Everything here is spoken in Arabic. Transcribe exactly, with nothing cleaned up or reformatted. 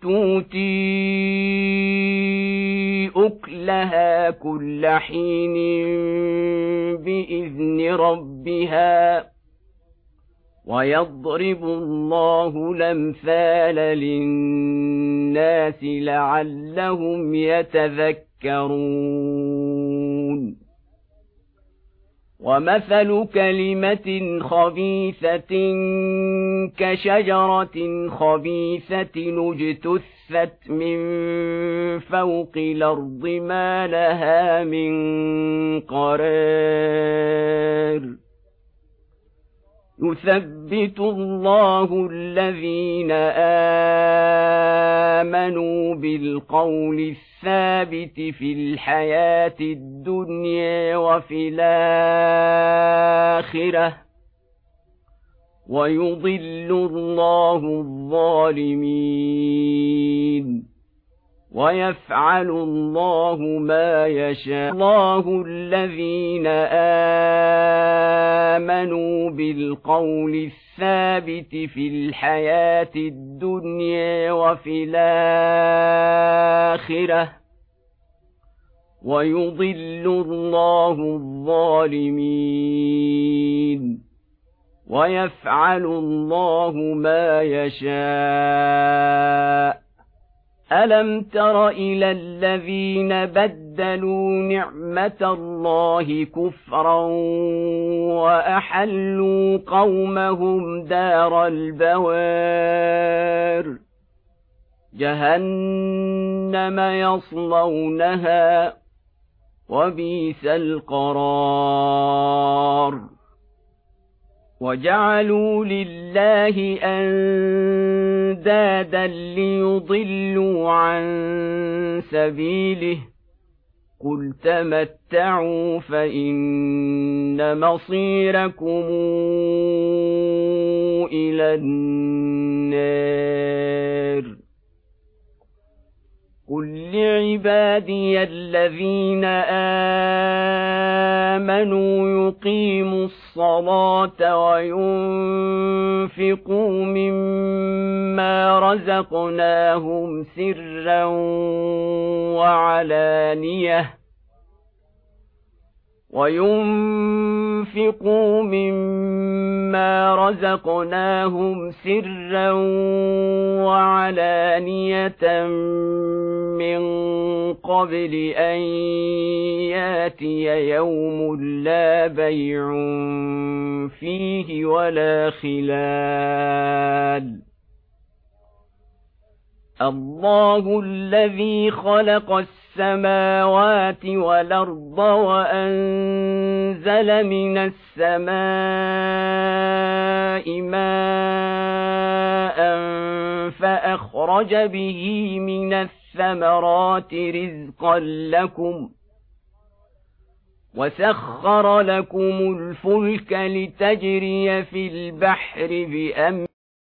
تُؤْتِي أُكُلَهَا كُلَّ حِينٍ بِإِذْنِ رَبِّهَا وَيَضْرِبُ اللَّهُ الْأَمْثَالَ لِلنَّاسِ لَعَلَّهُمْ يَتَذَكَّرُونَ وَمَثَلُ كَلِمَةٍ خَبِيثَةٍ كَشَجَرَةٍ خَبِيثَةٍ اجْتُثَّتْ مِنْ فَوْقِ الْأَرْضِ مَا لَهَا مِنْ قَرَارٍ يُثَبِّتُ اللَّهُ الَّذِينَ آمَنُوا بِالْقَوْلِ الثَّابِتِ فِي الْحَيَاةِ الدُّنْيَا وَفِي الْآخِرَةِ وَيُضِلُّ اللَّهُ الظَّالِمِينَ وَيَفْعَلُ اللَّهُ مَا يَشَاءُ اللَّهُ الَّذِينَ آمَنُوا بِالْقَوْلِ الثَّابِتِ فِي الْحَيَاةِ الدُّنْيَا وَفِي الْآخِرَةِ وَيُضِلُّ اللَّهُ الظَّالِمِينَ وَيَفْعَلُ اللَّهُ مَا يَشَاءُ أَلَمْ تَرَ إِلَى الَّذِينَ بَدَّلُوا نِعْمَةَ اللَّهِ كُفْرًا وَأَحَلُّوا قَوْمَهُمْ دَارَ الْبَوَارِ جَهَنَّمَ يَصْلَوْنَهَا وَبِئْسَ الْقَرَارُ وَجَعَلُوا لِلَّهِ أَندَادًا لِيُضِلُّوا عَن سَبِيلِهِ قُلْ تَمَتَّعُوا فَإِنَّ مَصِيرَكُمْ إِلَى النَّارِ قُل لِّعِبَادِيَ الَّذِينَ آمَنُوا يُقِيمُوا الصَّلَاةَ وَيُنفِقُوا مِمَّا رَزَقْنَاهُمْ سِرًّا وَعَلَانِيَةً وَيُنفِقُوا مِمَّا رَزَقْنَاهُمْ سِرًّا وَعَلَانِيَةً مِّن قَبْلِ أَن يَأْتِيَ يَوْمٌ لَّا بَيْعٌ فِيهِ وَلَا خِلَالٌ اللَّهُ الَّذِي خَلَقَ السَّمَاوَاتِ وَالْأَرْضَ وَأَنزَلَ مِنَ السَّمَاءِ مَاءً فَأَخْرَجَ بِهِ مِنَ الثَّمَرَاتِ رِزْقًا لَّكُمْ وَسَخَّرَ لَكُمُ الْفُلْكَ لِتَجْرِيَ فِي الْبَحْرِ بِأَمْرِهِ